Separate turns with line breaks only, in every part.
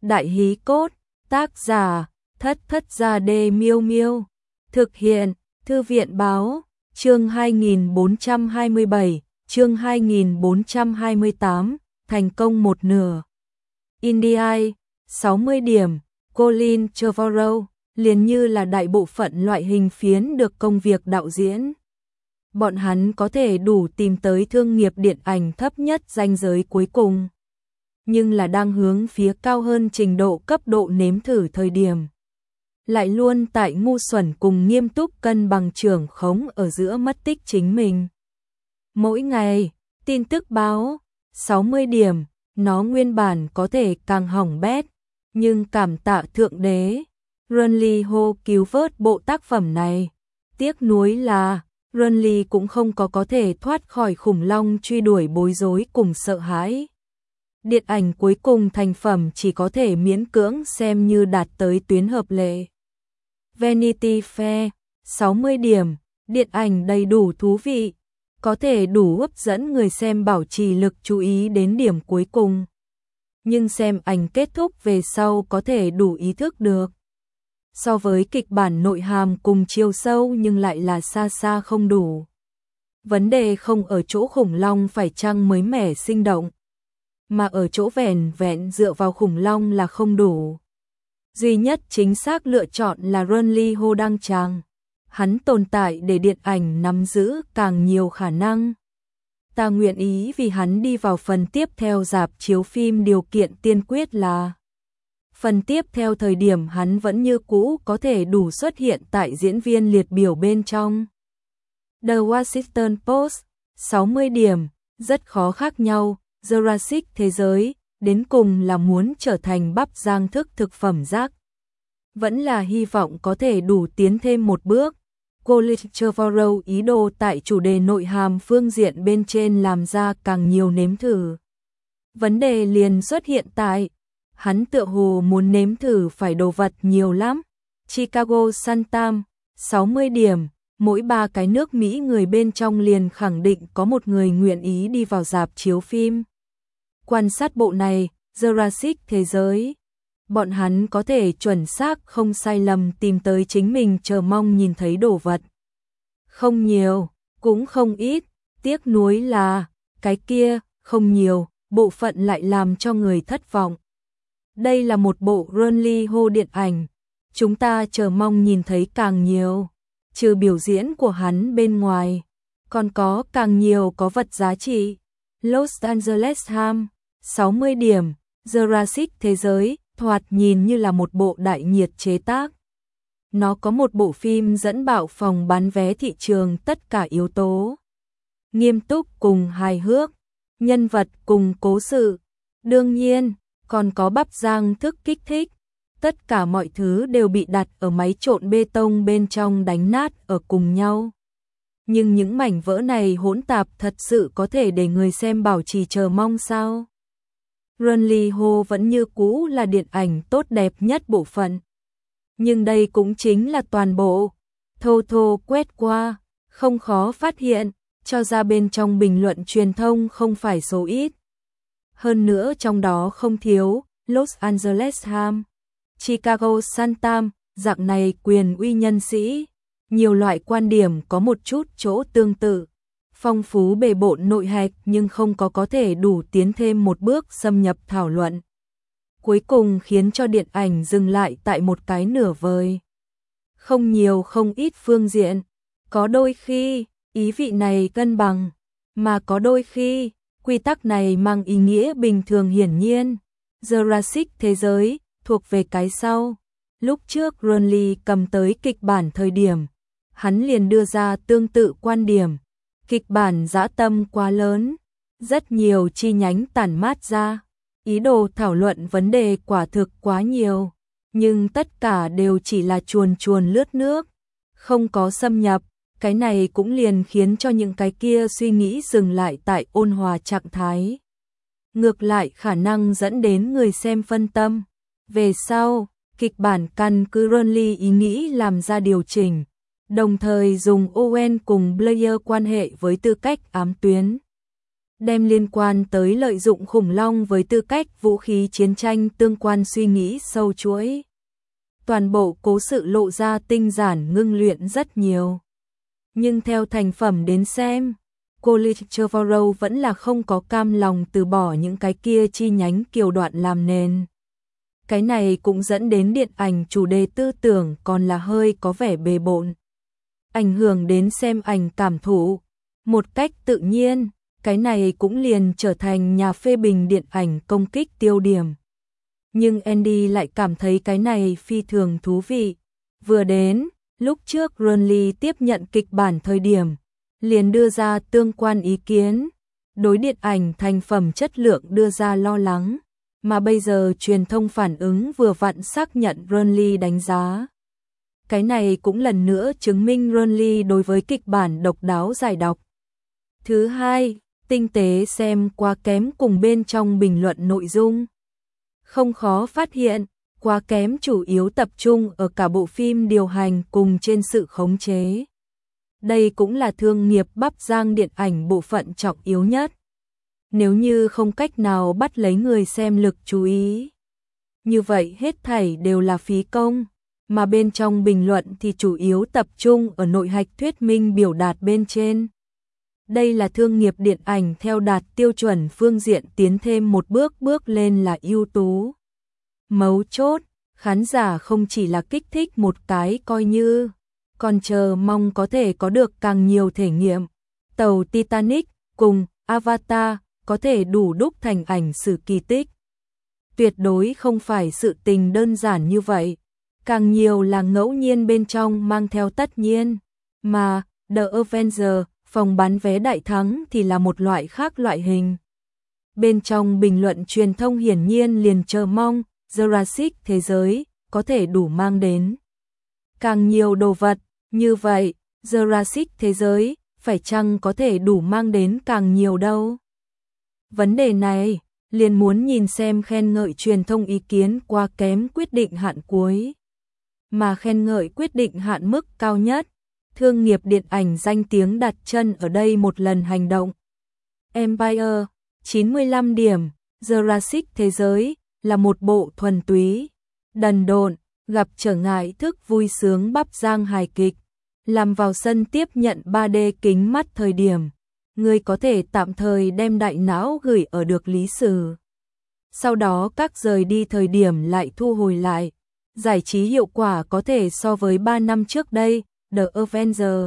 Đại hí cốt, tác giả, Thất Thất Gia Đê Miêu Miêu. Thực hiện, Thư viện Báo, chương 2427, chương 2428, thành công một nửa. Indie, 60 điểm, Colin Trevorrow, liền như là đại bộ phận loại hình phiến được công việc đạo diễn. Bọn hắn có thể đủ tìm tới thương nghiệp điện ảnh thấp nhất ranh giới cuối cùng, nhưng là đang hướng phía cao hơn trình độ cấp độ nếm thử thời điểm. Lại luôn tại ngu xuẩn cùng nghiêm túc cân bằng trưởng khống ở giữa mất tích chính mình. Mỗi ngày, tin tức báo, 60 điểm, nó nguyên bản có thể càng hỏng bét, nhưng cảm tạ Thượng Đế, Runley Ho cứu vớt bộ tác phẩm này. Tiếc nuối là, Runley cũng không có thể thoát khỏi khủng long truy đuổi bối rối cùng sợ hãi. Điện ảnh cuối cùng thành phẩm chỉ có thể miễn cưỡng xem như đạt tới tuyến hợp lệ. Vanity Fair, 60 điểm, điện ảnh đầy đủ thú vị, có thể đủ hấp dẫn người xem bảo trì lực chú ý đến điểm cuối cùng. Nhưng xem ảnh kết thúc về sau có thể đủ ý thức được. So với kịch bản nội hàm cùng chiều sâu nhưng lại là xa xa không đủ. Vấn đề không ở chỗ khủng long phải chăng mới mẻ sinh động, mà ở chỗ vẻn vẹn dựa vào khủng long là không đủ. Duy nhất chính xác lựa chọn là Runley Ho đăng tràng. Hắn tồn tại để điện ảnh nắm giữ càng nhiều khả năng. Ta nguyện ý vì hắn đi vào phần tiếp theo rạp chiếu phim, điều kiện tiên quyết là phần tiếp theo thời điểm hắn vẫn như cũ có thể đủ xuất hiện tại diễn viên liệt biểu bên trong. The Washington Post, 60 điểm, rất khó khác nhau, Jurassic thế giới, đến cùng là muốn trở thành bắp rang thức thực phẩm rác. Vẫn là hy vọng có thể đủ tiến thêm một bước. Colin Trevorrow ý đồ tại chủ đề nội hàm phương diện bên trên làm ra càng nhiều nếm thử. Vấn đề liền xuất hiện tại, hắn tựa hồ muốn nếm thử phải đồ vật nhiều lắm. Chicago Sun-Times, 60 điểm, mỗi 3 cái nước Mỹ người bên trong liền khẳng định có một người nguyện ý đi vào rạp chiếu phim. Quan sát bộ này, Jurassic thế giới, bọn hắn có thể chuẩn xác không sai lầm tìm tới chính mình chờ mong nhìn thấy đồ vật. Không nhiều, cũng không ít, tiếc nuối là, cái kia, không nhiều, bộ phận lại làm cho người thất vọng. Đây là một bộ Runley Ho điện ảnh, chúng ta chờ mong nhìn thấy càng nhiều, trừ biểu diễn của hắn bên ngoài, còn có càng nhiều có vật giá trị. Los Angeles Times, 60 điểm, Jurassic thế giới, thoạt nhìn như là một bộ đại nhiệt chế tác. Nó có một bộ phim dẫn bạo phòng bán vé thị trường tất cả yếu tố. Nghiêm túc cùng hài hước, nhân vật cùng cố sự, đương nhiên, còn có bắp rang thức kích thích. Tất cả mọi thứ đều bị đặt ở máy trộn bê tông bên trong đánh nát ở cùng nhau. Nhưng những mảnh vỡ này hỗn tạp thật sự có thể để người xem bảo trì chờ mong sao? Runley Ho vẫn như cũ là điện ảnh tốt đẹp nhất bộ phận. Nhưng đây cũng chính là toàn bộ. Thô thô quét qua, không khó phát hiện, cho ra bên trong bình luận truyền thông không phải số ít. Hơn nữa trong đó không thiếu, Los Angeles Times, Chicago Sun-Times, dạng này quyền uy nhân sĩ. Nhiều loại quan điểm có một chút chỗ tương tự. Phong phú bề bộn nội hạch nhưng không có thể đủ tiến thêm một bước xâm nhập thảo luận. Cuối cùng khiến cho điện ảnh dừng lại tại một cái nửa vời. Không nhiều không ít phương diện. Có đôi khi, ý vị này cân bằng. Mà có đôi khi, quy tắc này mang ý nghĩa bình thường hiển nhiên. Jurassic thế giới, thuộc về cái sau. Lúc trước Runley cầm tới kịch bản thời điểm, hắn liền đưa ra tương tự quan điểm. Kịch bản dã tâm quá lớn, rất nhiều chi nhánh tản mát ra, ý đồ thảo luận vấn đề quả thực quá nhiều, nhưng tất cả đều chỉ là chuồn chuồn lướt nước, không có xâm nhập, cái này cũng liền khiến cho những cái kia suy nghĩ dừng lại tại ôn hòa trạng thái. Ngược lại khả năng dẫn đến người xem phân tâm. Về sau, kịch bản căn cứ Runley ý nghĩ làm ra điều chỉnh. Đồng thời dùng Owen cùng Blair quan hệ với tư cách ám tuyến. đem liên quan tới lợi dụng khủng long với tư cách vũ khí chiến tranh tương quan suy nghĩ sâu chuỗi. Toàn bộ cố sự lộ ra tinh giản ngưng luyện rất nhiều. Nhưng theo thành phẩm đến xem, Coolidge Trevorrow vẫn là không có cam lòng từ bỏ những cái kia chi nhánh kiều đoạn làm nền. Cái này cũng dẫn đến điện ảnh chủ đề tư tưởng còn là hơi có vẻ bề bộn. Ảnh hưởng đến xem ảnh cảm thụ. Một cách tự nhiên, cái này cũng liền trở thành nhà phê bình điện ảnh công kích tiêu điểm. Nhưng Andy lại cảm thấy cái này phi thường thú vị. Vừa đến, lúc trước Ronley tiếp nhận kịch bản thời điểm, liền đưa ra tương quan ý kiến, đối điện ảnh thành phẩm chất lượng đưa ra lo lắng, mà bây giờ truyền thông phản ứng vừa vặn xác nhận Ronley đánh giá. Cái này cũng lần nữa chứng minh Ronley đối với kịch bản độc đáo giải độc. Thứ hai, tinh tế xem quá kém cùng bên trong bình luận nội dung. Không khó phát hiện, quá kém chủ yếu tập trung ở cả bộ phim điều hành cùng trên sự khống chế. Đây cũng là thương nghiệp bắp rang điện ảnh bộ phận trọng yếu nhất. Nếu như không cách nào bắt lấy người xem lực chú ý, như vậy hết thảy đều là phí công, mà bên trong bình luận thì chủ yếu tập trung ở nội hạch thuyết minh biểu đạt bên trên. Đây là thương nghiệp điện ảnh theo đạt tiêu chuẩn phương diện tiến thêm một bước lên là ưu tú. Mấu chốt, khán giả không chỉ là kích thích một cái coi như, còn chờ mong có thể có được càng nhiều thể nghiệm. Tàu Titanic cùng Avatar có thể đủ đúc thành ảnh sử kỳ tích. Tuyệt đối không phải sự tình đơn giản như vậy, càng nhiều là ngẫu nhiên bên trong mang theo tất nhiên, mà The Avengers, phòng bán vé đại thắng thì là một loại khác loại hình. Bên trong bình luận truyền thông hiển nhiên liền chờ mong Jurassic thế giới có thể đủ mang đến càng nhiều đồ vật, như vậy Jurassic thế giới phải chăng có thể đủ mang đến càng nhiều đâu. Vấn đề này liền muốn nhìn xem khen ngợi truyền thông ý kiến quá kém quyết định hạn cuối, mà khen ngợi quyết định hạn mức cao nhất. Thương nghiệp điện ảnh danh tiếng đặt chân ở đây một lần hành động. Empire, 95 điểm, Jurassic thế giới là một bộ thuần túy, đần độn, gặp trở ngại thức vui sướng bắp rang hài kịch. Làm vào sân tiếp nhận 3D kính mắt thời điểm, người có thể tạm thời đem đại não gửi ở được lý sử. Sau đó các rời đi thời điểm lại thu hồi lại. Giải trí hiệu quả có thể so với 3 năm trước đây, The Avengers.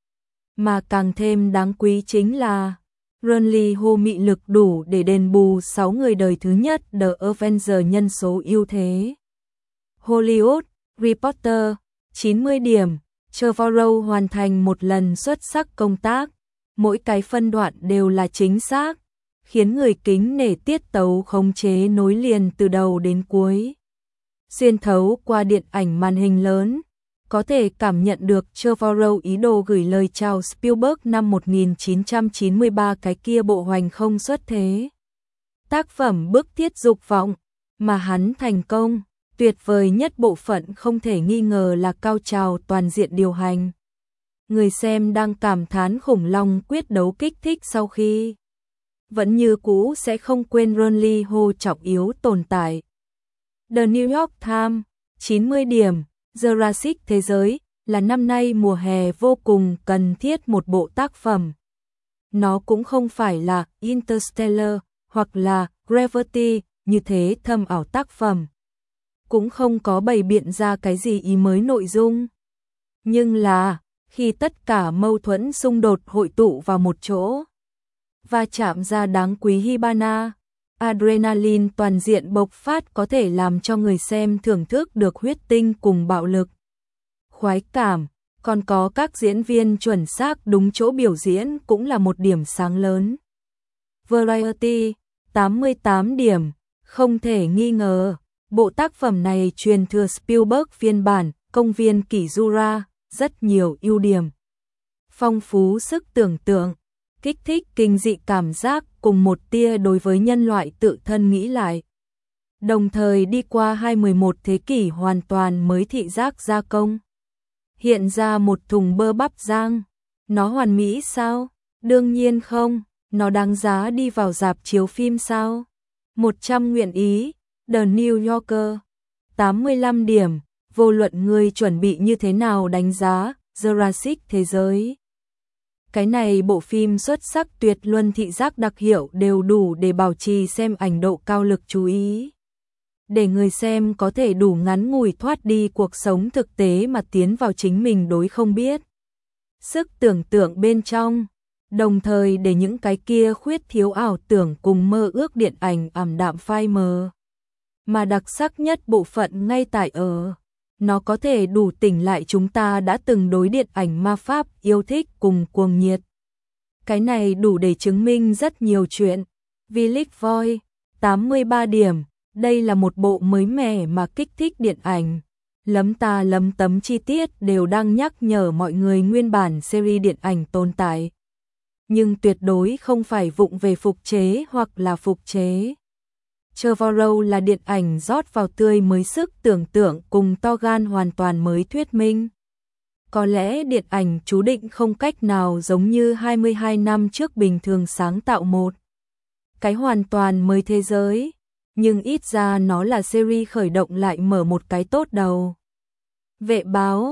Mà càng thêm đáng quý chính là Ronley hô mị lực đủ để đền bù 6 người đời thứ nhất The Avengers nhân số ưu thế. Hollywood Reporter, 90 điểm, Trevorrow hoàn thành một lần xuất sắc công tác, mỗi cái phân đoạn đều là chính xác, khiến người kính nể tiết tấu khống chế nối liền từ đầu đến cuối. Xuyên thấu qua điện ảnh màn hình lớn, có thể cảm nhận được Trevorrow ý đồ gửi lời chào Spielberg năm 1993 cái kia bộ hoành không xuất thế. Tác phẩm bức thiết dục vọng, mà hắn thành công, tuyệt vời nhất bộ phận không thể nghi ngờ là cao trào toàn diện điều hành. Người xem đang cảm thán khủng long quyết đấu kích thích sau khi vẫn như cũ sẽ không quên Ronley hô trọng yếu tồn tại. The New York Times, 90 điểm, Jurassic thế giới là năm nay mùa hè vô cùng cần thiết một bộ tác phẩm. Nó cũng không phải là Interstellar hoặc là Gravity như thế thâm ảo tác phẩm. Cũng không có bày biện ra cái gì ý mới nội dung. Nhưng là, khi tất cả mâu thuẫn xung đột hội tụ vào một chỗ, và chạm ra đáng quý Hibana, adrenaline toàn diện bộc phát có thể làm cho người xem thưởng thức được huyết tinh cùng bạo lực. Khoái cảm, còn có các diễn viên chuẩn xác đúng chỗ biểu diễn cũng là một điểm sáng lớn. Variety, 88 điểm, không thể nghi ngờ, bộ tác phẩm này truyền thừa Spielberg phiên bản Công viên kỷ Jura, rất nhiều ưu điểm. Phong phú sức tưởng tượng, kích thích kinh dị cảm giác cùng một tia đối với nhân loại tự thân nghĩ lại. Đồng thời đi qua 21 thế kỷ hoàn toàn mới thị giác gia công. Hiện ra một thùng bơ bắp rang, nó hoàn mỹ sao? Đương nhiên không, Nó đáng giá đi vào rạp chiếu phim sao? 100 nguyện ý. The New Yorker. 85 điểm. Vô luận ngươi chuẩn bị như thế nào đánh giá Jurassic thế giới. Cái này bộ phim xuất sắc tuyệt luân, thị giác đặc hiệu đều đủ để bảo trì xem ảnh độ cao lực chú ý. Để người xem có thể đủ ngắn ngủi thoát đi cuộc sống thực tế mà tiến vào chính mình đối không biết sức tưởng tượng bên trong, đồng thời để những cái kia khuyết thiếu ảo tưởng cùng mơ ước điện ảnh ảm đạm phai mờ. Mà đặc sắc nhất bộ phận ngay tại ở, nó có thể đủ tỉnh lại chúng ta đã từng đối điện ảnh ma pháp yêu thích cùng cuồng nhiệt. Cái này đủ để chứng minh rất nhiều chuyện. Village Voice, 83 điểm. Đây là một bộ mới mẻ mà kích thích điện ảnh. Lấm ta lấm tấm chi tiết đều đang nhắc nhở mọi người nguyên bản series điện ảnh tồn tại. Nhưng tuyệt đối không phải vụng về phục chế hoặc là phục chế. Trevorrow là điện ảnh rót vào tươi mới sức tưởng tượng cùng to gan hoàn toàn mới thuyết minh. Có lẽ điện ảnh chú định không cách nào giống như 22 năm trước bình thường sáng tạo một cái hoàn toàn mới thế giới, nhưng ít ra nó là series khởi động lại mở một cái tốt đầu. Vệ báo,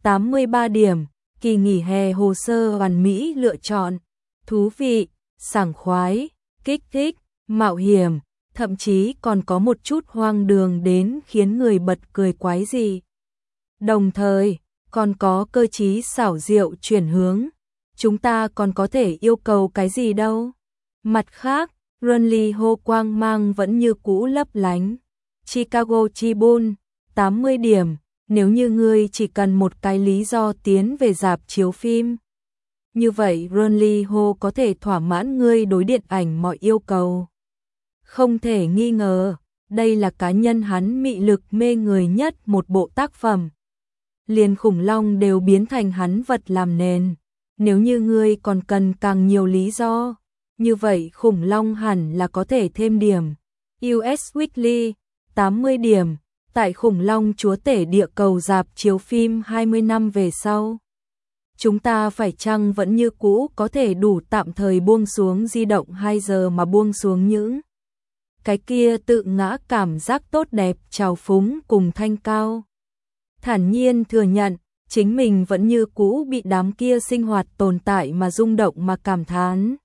83 điểm, kỳ nghỉ hè hồ sơ hoàn mỹ lựa chọn, thú vị, sảng khoái, kích thích, mạo hiểm, thậm chí còn có một chút hoang đường đến khiến người bật cười quái dị. Đồng thời, còn có cơ trí xảo diệu chuyển hướng. Chúng ta còn có thể yêu cầu cái gì đâu. Mặt khác, Runley hô quang mang vẫn như cũ lấp lánh. Chicago Tribune, 80 điểm, nếu như ngươi chỉ cần một cái lý do tiến về rạp chiếu phim. Như vậy Runley hô có thể thỏa mãn ngươi đối điện ảnh mọi yêu cầu. Không thể nghi ngờ, đây là cá nhân hắn mị lực mê người nhất một bộ tác phẩm. Liền khủng long đều biến thành hắn vật làm nền. Nếu như ngươi còn cần càng nhiều lý do, như vậy khủng long hẳn là có thể thêm điểm. US Weekly, 80 điểm, tại khủng long chúa tể địa cầu rạp chiếu phim 20 năm về sau. Chúng ta phải chăng vẫn như cũ có thể đủ tạm thời buông xuống di động 2 giờ mà buông xuống những cái kia tự ngã cảm giác tốt đẹp trào phúng cùng thanh cao. Thản nhiên thừa nhận, chính mình vẫn như cũ bị đám kia sinh hoạt tồn tại mà rung động mà cảm thán.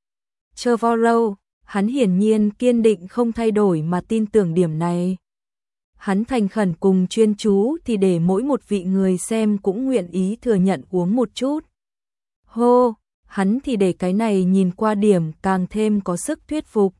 Trevorrow, hắn hiển nhiên kiên định không thay đổi mà tin tưởng điểm này. Hắn thành khẩn cùng chuyên chú thì để mỗi một vị người xem cũng nguyện ý thừa nhận uống một chút. Hô, hắn thì để cái này nhìn qua điểm càng thêm có sức thuyết phục.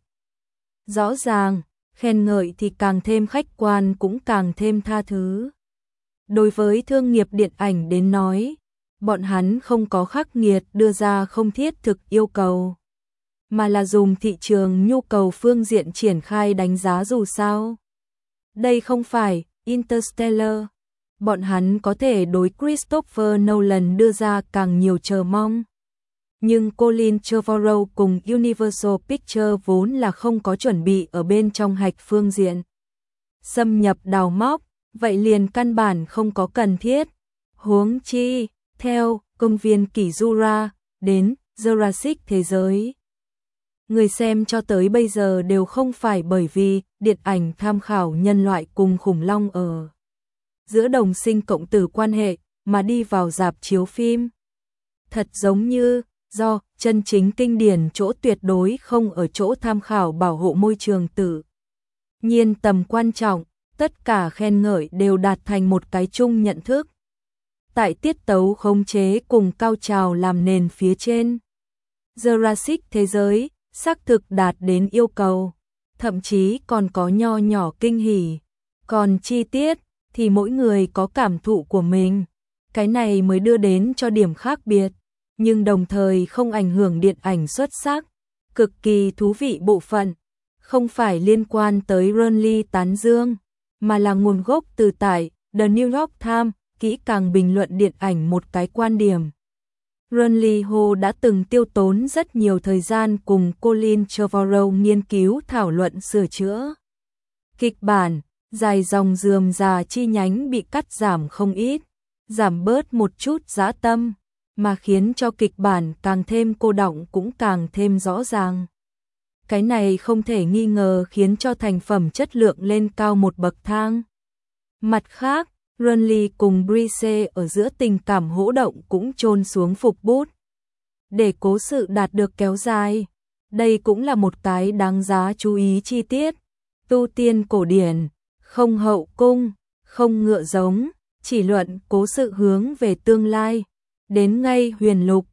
Rõ ràng, khen ngợi thì càng thêm khách quan cũng càng thêm tha thứ. Đối với thương nghiệp điện ảnh đến nói, bọn hắn không có khắc nghiệt đưa ra không thiết thực yêu cầu, mà là dùng thị trường nhu cầu phương diện triển khai đánh giá dù sao. Đây không phải Interstellar. Bọn hắn có thể đối Christopher Nolan đưa ra càng nhiều chờ mong. Nhưng Colin Trevorrow cùng Universal Pictures vốn là không có chuẩn bị ở bên trong hạch phương diện xâm nhập đào móc, vậy liền căn bản không có cần thiết. Huống chi, theo công viên kỷ Jura đến Jurassic thế giới, người xem cho tới bây giờ đều không phải bởi vì điện ảnh tham khảo nhân loại cùng khủng long ở giữa đồng sinh cộng tử quan hệ mà đi vào rạp chiếu phim. Thật giống như do chân chính kinh điển chỗ tuyệt đối không ở chỗ tham khảo bảo hộ môi trường tự nhiên tầm quan trọng, tất cả khen ngợi đều đạt thành một cái chung nhận thức. Tại tiết tấu khống chế cùng cao trào làm nền phía trên, Jurassic thế giới xác thực đạt đến yêu cầu, thậm chí còn có nho nhỏ kinh hỉ. Còn chi tiết thì mỗi người có cảm thụ của mình, cái này mới đưa đến cho điểm khác biệt, nhưng đồng thời không ảnh hưởng điện ảnh xuất sắc. Cực kỳ thú vị bộ phận, không phải liên quan tới Runley tán dương, mà là nguồn gốc từ tại The New York Times, kỹ càng bình luận điện ảnh một cái quan điểm. Runley Ho đã từng tiêu tốn rất nhiều thời gian cùng Colin Trevorrow nghiên cứu thảo luận sửa chữa kịch bản, dài dòng rườm rà chi nhánh bị cắt giảm không ít, giảm bớt một chút dã tâm, mà khiến cho kịch bản càng thêm cô đọng cũng càng thêm rõ ràng. Cái này không thể nghi ngờ khiến cho thành phẩm chất lượng lên cao một bậc thang. Mặt khác, Renly cùng Brice ở giữa tình cảm hỗ động cũng chôn xuống phục bút. Để cố sự đạt được kéo dài, đây cũng là một cái đáng giá chú ý chi tiết. Tu tiên cổ điển, không hậu cung, không ngựa giống, chỉ luận cố sự hướng về tương lai. Đến ngay huyền lục,